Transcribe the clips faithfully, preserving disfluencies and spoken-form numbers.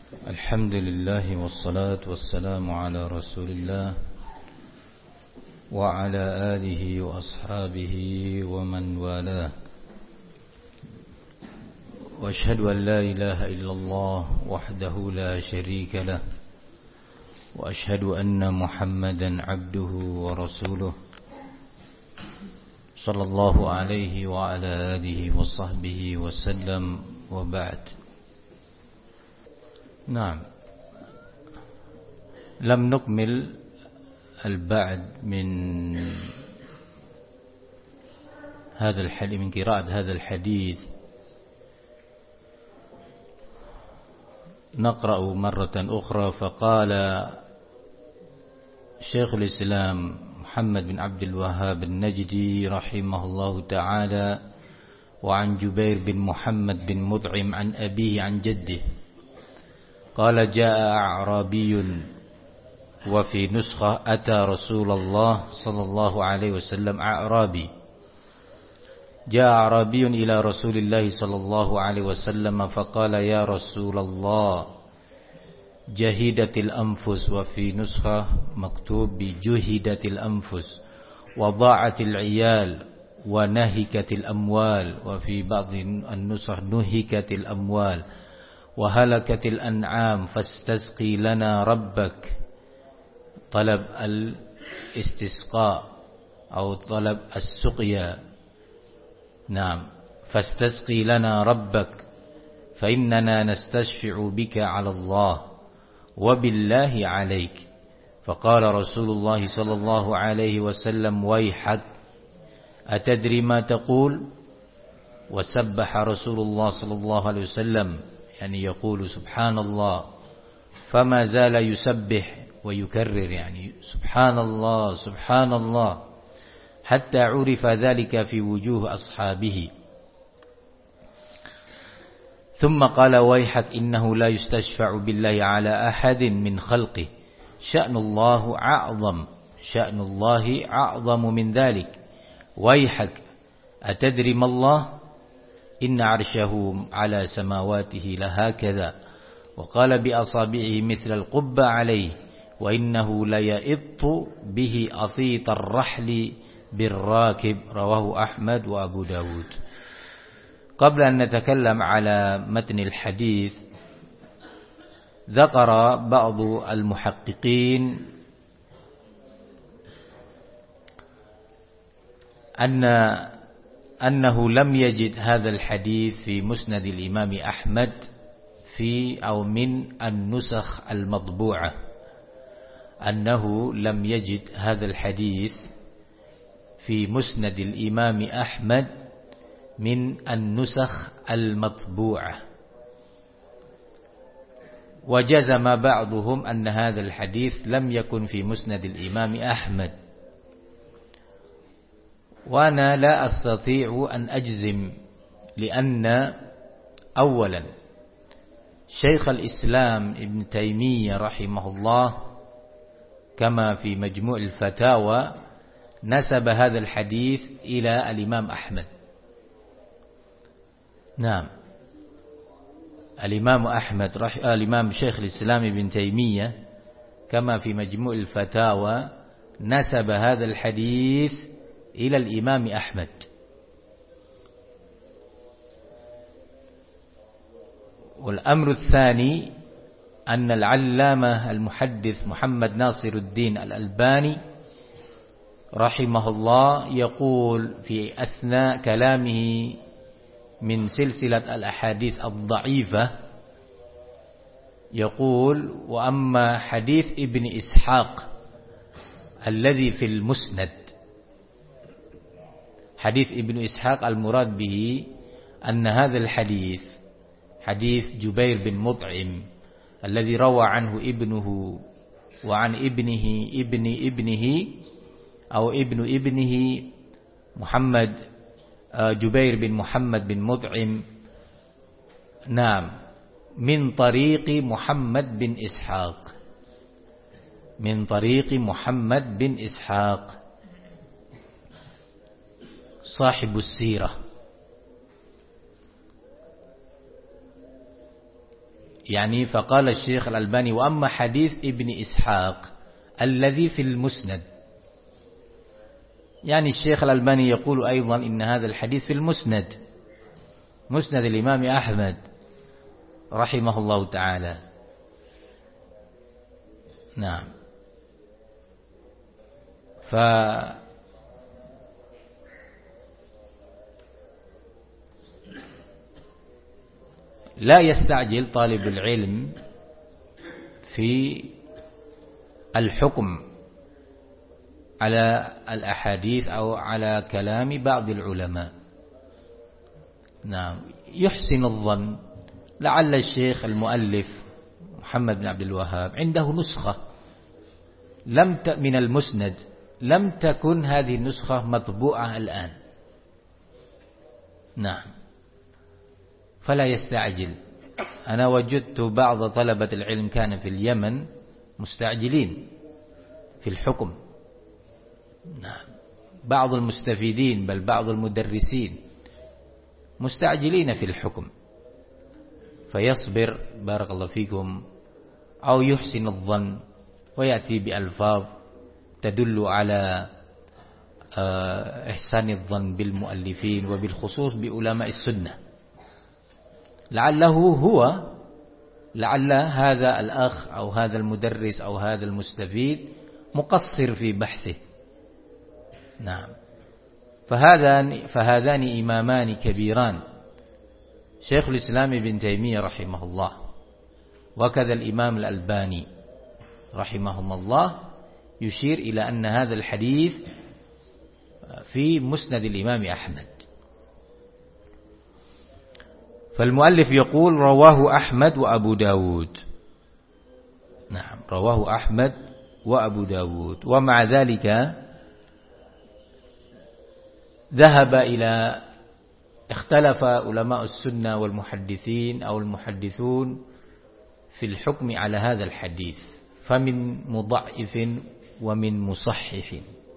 الحمد لله والصلاة والسلام على رسول الله وعلى آله وأصحابه ومن والاه، وأشهد أن لا إله إلا الله وحده لا شريك له، وأشهد أن محمدا عبده ورسوله صلى الله عليه وعلى آله وصحبه وسلم، وبعد. نعم، لم نكمل البعد من هذا الحديث، من قراءة هذا الحديث. نقرأ مرة أخرى. فقال شيخ الإسلام محمد بن عبد الوهاب النجدي رحمه الله تعالى: وعن جبير بن محمد بن مطعم عن أبيه عن جده قال: جاء أعرابي، وفي نسخة أتى رسول الله صلى الله عليه وسلم أعرابي. جاء أعرابي إلى رسول الله صلى الله عليه وسلم فقال: يا رسول الله، جهدت الأنفس، وفي نسخة مكتوب بجهدت الأنفس، وضاعت العيال، ونهكت الأموال، وفي بعض النسخ نهكت الأموال، وهلكت الأنعام، فاستسقي لنا ربك. طلب الاستسقاء أو طلب السقيا. نعم، فاستسقي لنا ربك فإننا نستشفع بك على الله وبالله عليك. فقال رسول الله صلى الله عليه وسلم: ويحك، أتدري ما تقول؟ وسبح رسول الله صلى الله عليه وسلم، يعني يقول سبحان الله، فما زال يسبح ويكرر، يعني سبحان الله سبحان الله، حتى عرف ذلك في وجوه أصحابه. ثم قال: ويحك، إنه لا يستشفع بالله على أحد من خلقه، شأن الله أعظم، شأن الله أعظم من ذلك. ويحك، أتدري ما الله؟ إن عرشه على سماواته لهكذا. وقال بأصابعه مثل القبة عليه، وإنه ليئط به أصيط الرحل بالراكب. رواه أحمد وأبو داود. قبل أن نتكلم على متن الحديث، ذكر بعض المحققين أن أنه لم يجد هذا الحديث في مسند الإمام أحمد في أو من النسخ المطبوعة، أنه لم يجد هذا الحديث في مسند الإمام أحمد من النسخ المطبوعة. وجزم بعضهم أن هذا الحديث لم يكن في مسند الإمام أحمد. وأنا لا أستطيع أن أجزم، لأن أولا شيخ الإسلام ابن تيمية رحمه الله كما في مجموع الفتاوى نسب هذا الحديث إلى الإمام أحمد. نعم، الإمام أحمد رح... الإمام شيخ الإسلام ابن تيمية كما في مجموع الفتاوى نسب هذا الحديث إلى الإمام أحمد. والأمر الثاني أن العلامة المحدث محمد ناصر الدين الألباني رحمه الله يقول في أثناء كلامه من سلسلة الأحاديث الضعيفة، يقول: وأما حديث ابن إسحاق الذي في المسند، حديث ابن إسحاق المراد به أن هذا الحديث حديث جبير بن مطعم الذي روى عنه ابنه وعن ابنه ابن ابنه أو ابن ابنه محمد جبير بن محمد بن مطعم. نعم، من طريق محمد بن إسحاق، من طريق محمد بن إسحاق صاحب السيرة. يعني فقال الشيخ الألباني: وأما حديث ابن إسحاق الذي في المسند، يعني الشيخ الألباني يقول أيضا إن هذا الحديث في المسند، مسند الإمام أحمد رحمه الله تعالى. نعم. ف لا يستعجل طالب العلم في الحكم على الأحاديث أو على كلام بعض العلماء. نعم. يحسن الظن، لعل الشيخ المؤلف محمد بن عبد الوهاب عنده نسخة لم ت... من المسند، لم تكن هذه النسخة مطبوعة الآن. نعم. فلا يستعجل. أنا وجدت بعض طلبة العلم كان في اليمن مستعجلين في الحكم. نعم. بعض المستفيدين بل بعض المدرسين مستعجلين في الحكم، فيصبر بارك الله فيكم أو يحسن الظن ويأتي بألفاظ تدل على إحسان الظن بالمؤلفين وبالخصوص بعلماء السنة. لعله هو لعل هذا الأخ أو هذا المدرس أو هذا المستفيد مقصر في بحثه. نعم. فهذان فهذان إمامان كبيران، شيخ الإسلام ابن تيمية رحمه الله وكذا الإمام الألباني رحمهم الله، يشير إلى أن هذا الحديث في مسند الإمام أحمد. فالمؤلف يقول: رواه أحمد وأبو داود. نعم، رواه أحمد وأبو داود. ومع ذلك ذهب إلى اختلف علماء السنة والمحدثين أو المحدثون في الحكم على هذا الحديث، فمن مضعف ومن مصحح.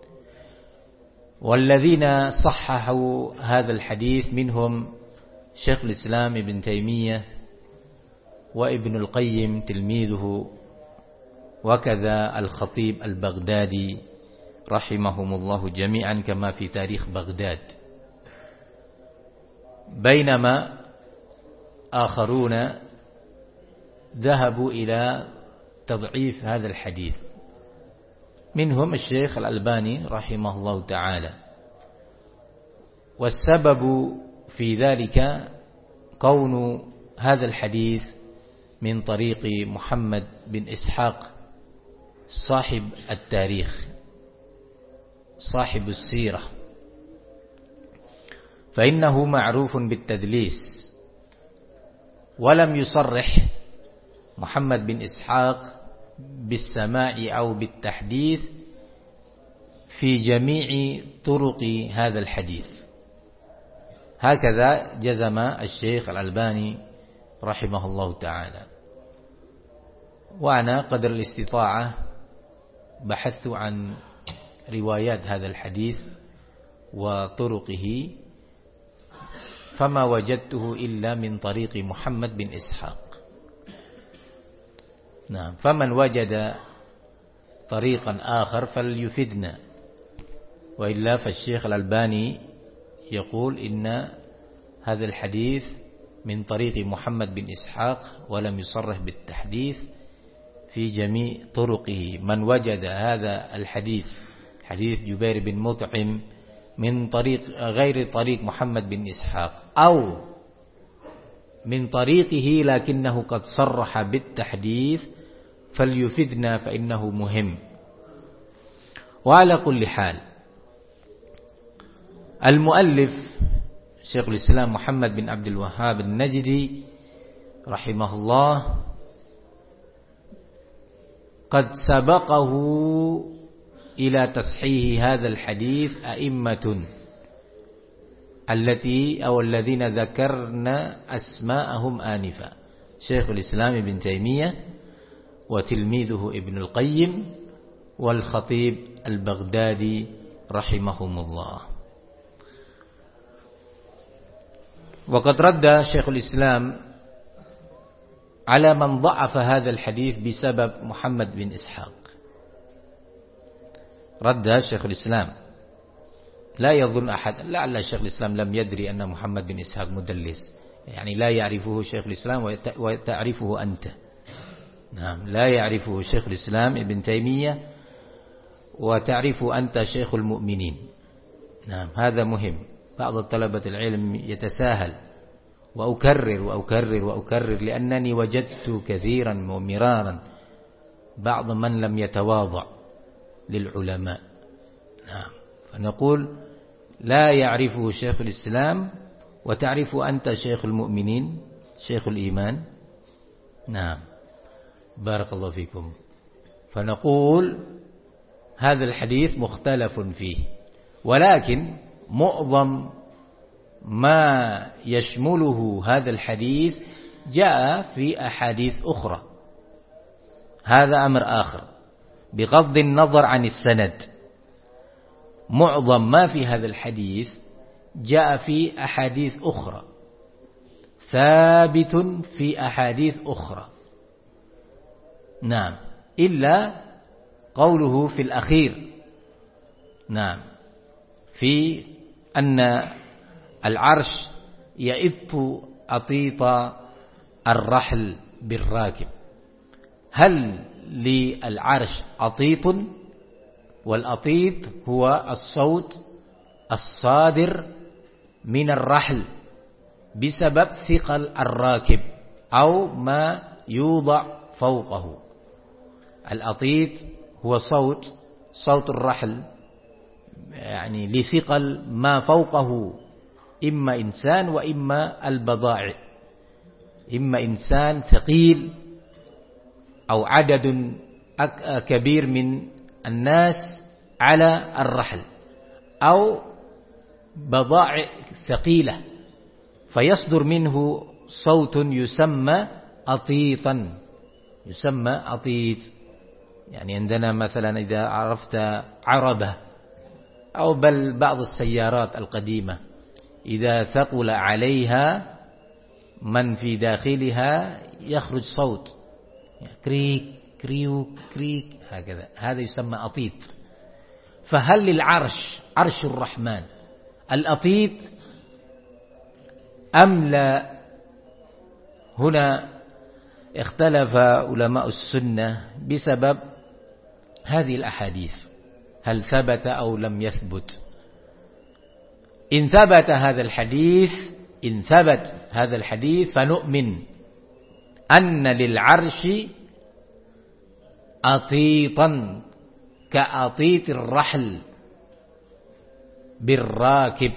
والذين صححوا هذا الحديث منهم شيخ الإسلام ابن تيمية وابن القيم تلميذه، وكذا الخطيب البغدادي رحمهم الله جميعا كما في تاريخ بغداد. بينما آخرون ذهبوا إلى تضعيف هذا الحديث، منهم الشيخ الألباني رحمه الله تعالى. والسبب في ذلك كون هذا الحديث من طريق محمد بن إسحاق صاحب التاريخ صاحب السيرة، فإنه معروف بالتدليس، ولم يصرح محمد بن إسحاق بالسماع أو بالتحديث في جميع طرق هذا الحديث. هكذا جزم الشيخ الألباني رحمه الله تعالى. وأنا قدر الاستطاعة بحثت عن روايات هذا الحديث وطرقه، فما وجدته إلا من طريق محمد بن إسحاق. نعم. فمن وجد طريقا آخر فليفدنا، وإلا فالشيخ الألباني يقول إن هذا الحديث من طريق محمد بن إسحاق ولم يصرح بالتحديث في جميع طرقه. من وجد هذا الحديث حديث جبير بن مطعم من طريق غير طريق محمد بن إسحاق أو من طريقه لكنه قد صرح بالتحديث فليفدنا، فإنه مهم. وعلى كل حال المؤلف شيخ الإسلام محمد بن عبد الوهاب النجدي رحمه الله قد سبقه إلى تصحيح هذا الحديث أئمة التي أو الذين ذكرنا أسماءهم آنفا: شيخ الإسلام ابن تيمية وتلميذه ابن القيم والخطيب البغدادي رحمهم الله. وقد رد شيخ الإسلام على من ضعف هذا الحديث بسبب محمد بن إسحاق. رد شيخ الإسلام: لا يظن أحد، لعل شيخ الإسلام لم يدري أن محمد بن إسحاق مدلس، يعني لا يعرفه شيخ الإسلام وتعرفه أنت. نعم، لا يعرفه شيخ الإسلام ابن تيمية وتعرفه أنت شيخ المؤمنين. نعم، هذا مهم. بعض طلبة العلم يتساهل، وأكرر وأكرر وأكرر لأنني وجدت كثيرا ومرارا بعض من لم يتواضع للعلماء. نعم، فنقول لا يعرفه شيخ الإسلام وتعرف أنت شيخ المؤمنين شيخ الإيمان. نعم، بارك الله فيكم. فنقول هذا الحديث مختلف فيه، ولكن معظم ما يشمله هذا الحديث جاء في أحاديث أخرى. هذا أمر آخر بغض النظر عن السند. معظم ما في هذا الحديث جاء في أحاديث أخرى، ثابت في أحاديث أخرى. نعم، إلا قوله في الأخير، نعم، في أن العرش يئط أطيط الرحل بالراكب. هل للعرش أطيط؟ والأطيط هو الصوت الصادر من الرحل بسبب ثقل الراكب أو ما يوضع فوقه. الأطيط هو صوت صوت الرحل، يعني لثقل ما فوقه، إما إنسان وإما البضائع، إما إنسان ثقيل أو عدد كبير من الناس على الرحل، أو بضائع ثقيلة فيصدر منه صوت يسمى أطيطا، يسمى أطيط. يعني عندنا مثلا إذا عرفت عربة أو بل بعض السيارات القديمة إذا ثقل عليها من في داخلها يخرج صوت كريك كريو كريك هكذا، هذا يسمى أطيط. فهل للعرش عرش الرحمن الأطيط أم لا؟ هنا اختلف علماء السنة بسبب هذه الأحاديث، هل ثبت أو لم يثبت. إن ثبت هذا الحديث إن ثبت هذا الحديث فنؤمن أن للعرش أطيطا كأطيط الرحل بالراكب.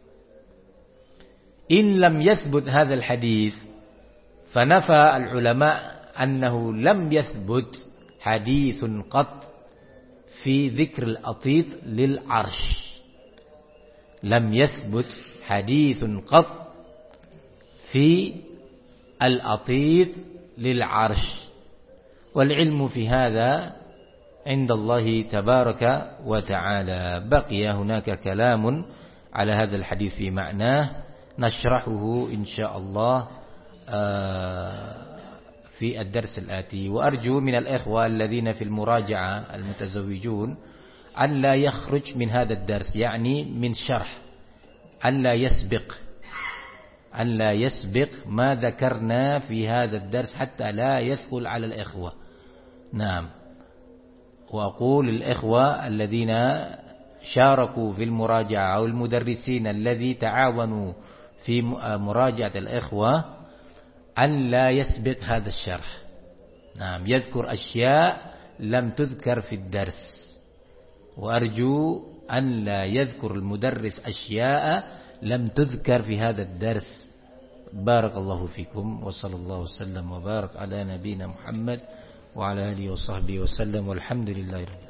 إن لم يثبت هذا الحديث فنفى العلماء أنه لم يثبت حديث قط في ذكر الأطيط للعرش، لم يثبت حديث قط في الأطيط للعرش، والعلم في هذا عند الله تبارك وتعالى. بقي هناك كلام على هذا الحديث في معناه نشرحه إن شاء الله في الدرس الآتي. وأرجو من الإخوة الذين في المراجعة المتزوجون أن لا يخرج من هذا الدرس، يعني من شرح، أن لا يسبق أن لا يسبق ما ذكرنا في هذا الدرس حتى لا يثقل على الإخوة. نعم، وأقول الإخوة الذين شاركوا في المراجعة أو المدرسين الذي تعاونوا في مراجعة الإخوة أن لا يسبق هذا الشرح. نعم، يذكر أشياء لم تذكر في الدرس، وأرجو أن لا يذكر المدرس أشياء لم تذكر في هذا الدرس. بارك الله فيكم، وصلى الله وسلم وبارك على نبينا محمد وعلى آله وصحبه وسلم، والحمد لله رب العالمين.